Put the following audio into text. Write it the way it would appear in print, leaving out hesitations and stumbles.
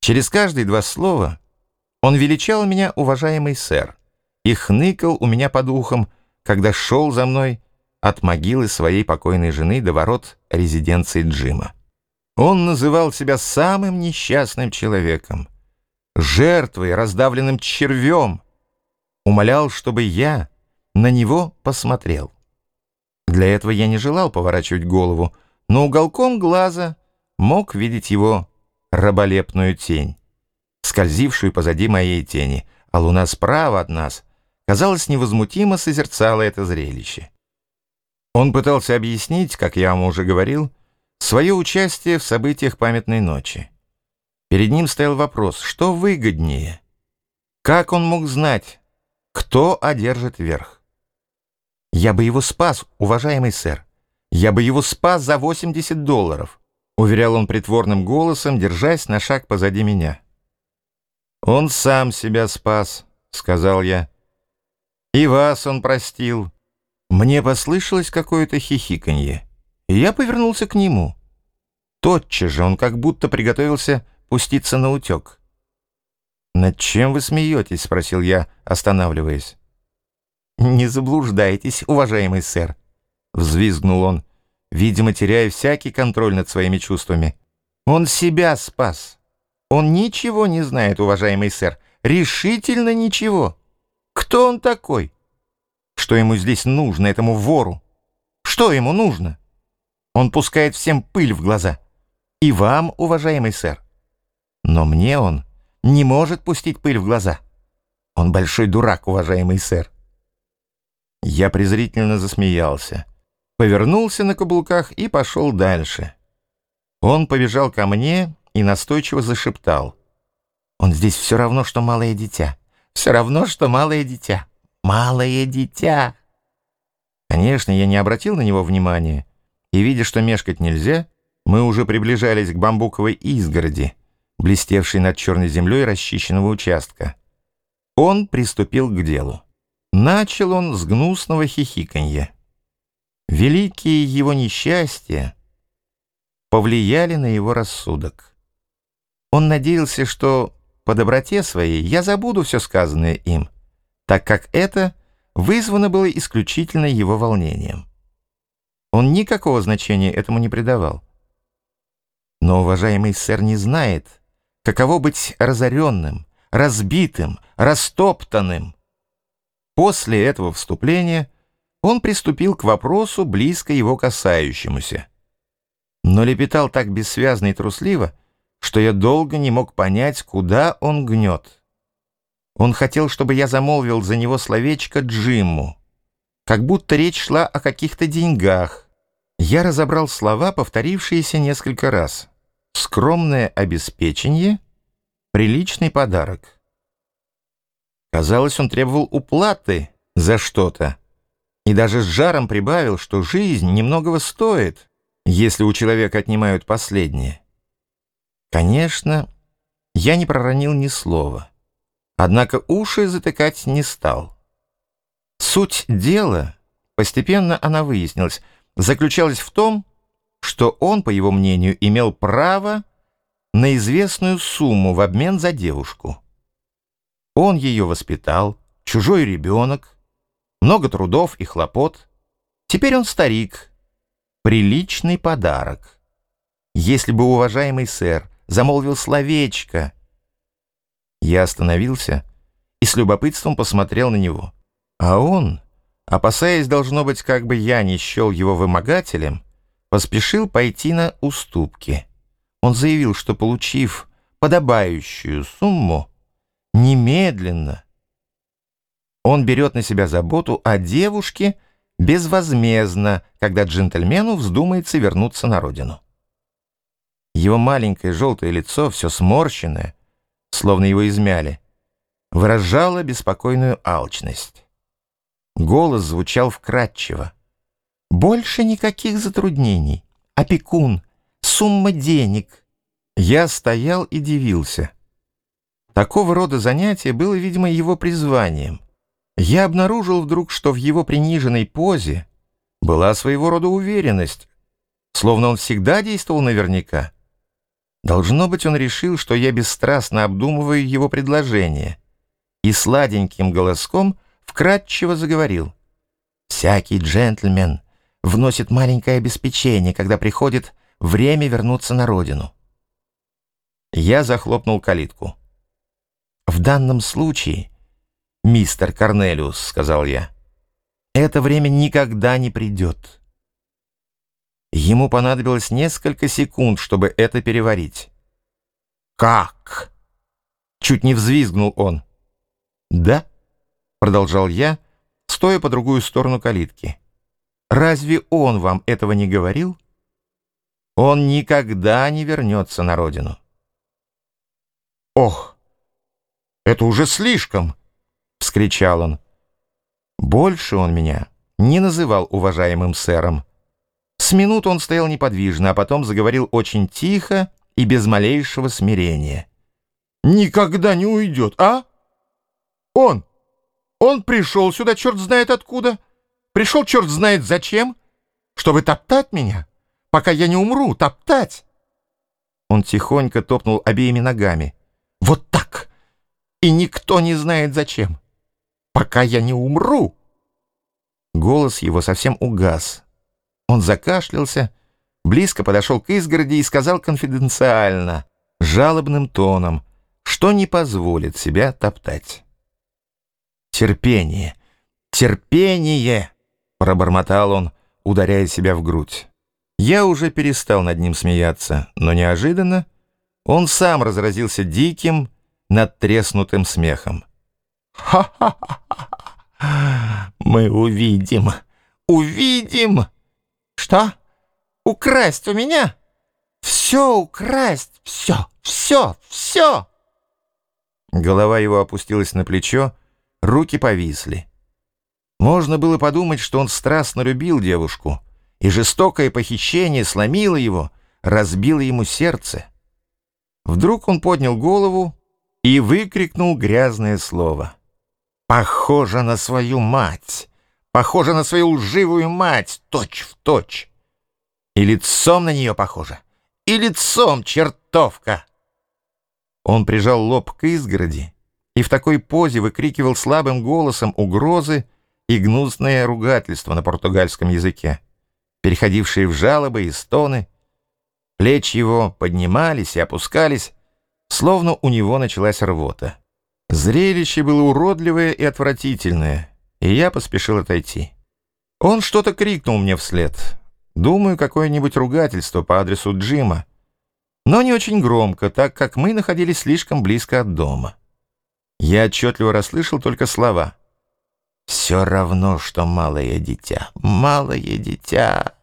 Через каждые два слова он величал меня уважаемый сэр и хныкал у меня под ухом, когда шел за мной от могилы своей покойной жены до ворот резиденции Джима. Он называл себя самым несчастным человеком, жертвой, раздавленным червем, умолял, чтобы я на него посмотрел. Для этого я не желал поворачивать голову, но уголком глаза мог видеть его раболепную тень, скользившую позади моей тени, а луна справа от нас, казалось, невозмутимо созерцала это зрелище. Он пытался объяснить, как я вам уже говорил, свое участие в событиях памятной ночи. Перед ним стоял вопрос, что выгоднее? Как он мог знать, кто одержит верх? «Я бы его спас, уважаемый сэр. Я бы его спас за $80, уверял он притворным голосом, держась на шаг позади меня. «Он сам себя спас», — сказал я. «И вас он простил». Мне послышалось какое-то хихиканье, и я повернулся к нему. Тотчас же он как будто приготовился пуститься на утек. «Над чем вы смеетесь?» — спросил я, останавливаясь. «Не заблуждайтесь, уважаемый сэр», — взвизгнул он, видимо, теряя всякий контроль над своими чувствами. «Он себя спас. Он ничего не знает, уважаемый сэр, решительно ничего. Кто он такой? Что ему здесь нужно, этому вору? Что ему нужно? Он пускает всем пыль в глаза. И вам, уважаемый сэр. Но мне он не может пустить пыль в глаза. Он большой дурак, уважаемый сэр». Я презрительно засмеялся, повернулся на каблуках и пошел дальше. Он побежал ко мне и настойчиво зашептал: «Он здесь все равно, что малое дитя. Все равно, что малое дитя. Малое дитя». Конечно, я не обратил на него внимания, и, видя, что мешкать нельзя, мы уже приближались к бамбуковой изгороди, блестевшей над черной землей расчищенного участка. Он приступил к делу. Начал он с гнусного хихиканья. Великие его несчастья повлияли на его рассудок. Он надеялся, что по доброте своей я забуду все сказанное им, так как это вызвано было исключительно его волнением. Он никакого значения этому не придавал. Но уважаемый сэр не знает, каково быть разоренным, разбитым, растоптанным. После этого вступления он приступил к вопросу, близко его касающемуся, но лепетал так бессвязно и трусливо, что я долго не мог понять, куда он гнет. Он хотел, чтобы я замолвил за него словечко Джимму, как будто речь шла о каких-то деньгах. Я разобрал слова, повторившиеся несколько раз. «Скромное обеспечение», «приличный подарок». Казалось, он требовал уплаты за что-то, и даже с жаром прибавил, что жизнь немногого стоит, если у человека отнимают последнее. Конечно, я не проронил ни слова, однако уши затыкать не стал. Суть дела, постепенно она выяснилась, заключалась в том, что он, по его мнению, имел право на известную сумму в обмен за девушку. Он ее воспитал, чужой ребенок, много трудов и хлопот. Теперь он старик. Приличный подарок. Если бы уважаемый сэр замолвил словечко. Я остановился и с любопытством посмотрел на него. А он, опасаясь, должно быть, как бы я не счел его вымогателем, поспешил пойти на уступки. Он заявил, что, получив подобающую сумму, немедленно он берет на себя заботу о девушке безвозмездно, когда джентльмену вздумается вернуться на родину. Его маленькое желтое лицо, все сморщенное, словно его измяли, выражало беспокойную алчность. Голос звучал вкрадчиво. «Больше никаких затруднений. Опекун, сумма денег». Я стоял и дивился. Такого рода занятие было, видимо, его призванием. Я обнаружил вдруг, что в его приниженной позе была своего рода уверенность, словно он всегда действовал наверняка. Должно быть, он решил, что я бесстрастно обдумываю его предложение, и сладеньким голоском вкратчиво заговорил. «Всякий джентльмен вносит маленькое обеспечение, когда приходит время вернуться на родину». Я захлопнул калитку. «В данном случае, мистер Корнелиус, — сказал я, — это время никогда не придет». Ему понадобилось несколько секунд, чтобы это переварить. «Как?» — чуть не взвизгнул он. «Да», — продолжал я, стоя по другую сторону калитки. «Разве он вам этого не говорил? Он никогда не вернется на родину». «Ох, это уже слишком!» — вскричал он. Больше он меня не называл уважаемым сэром. С минуту он стоял неподвижно, а потом заговорил очень тихо и без малейшего смирения. «Никогда не уйдет, а? Он пришел сюда черт знает откуда, пришел черт знает зачем, чтобы топтать меня, пока я не умру, топтать». Он тихонько топнул обеими ногами. «Вот так! И никто не знает зачем, пока я не умру». Голос его совсем угас. Он закашлялся, близко подошел к изгороди и сказал конфиденциально, жалобным тоном, что не позволит себя топтать. «Терпение! Терпение!» — пробормотал он, ударяя себя в грудь. Я уже перестал над ним смеяться, но неожиданно он сам разразился диким, надтреснутым смехом. «Ха-ха-ха! Мы увидим! Увидим! Что? Украсть у меня? Все украсть! Все! Все! Все!» Голова его опустилась на плечо, руки повисли. Можно было подумать, что он страстно любил девушку, и жестокое похищение сломило его, разбило ему сердце. Вдруг он поднял голову и выкрикнул грязное слово. «Похоже на свою мать! Похоже на свою лживую мать, точь в точь! И лицом на нее похоже! И лицом, чертовка!» Он прижал лоб к изгороди и в такой позе выкрикивал слабым голосом угрозы и гнусное ругательство на португальском языке, переходившие в жалобы и стоны. Плечи его поднимались и опускались, словно у него началась рвота. Зрелище было уродливое и отвратительное, и я поспешил отойти. Он что-то крикнул мне вслед. Думаю, какое-нибудь ругательство по адресу Джима, но не очень громко, так как мы находились слишком близко от дома. Я отчетливо расслышал только слова: «Все равно, что малое дитя, малое дитя».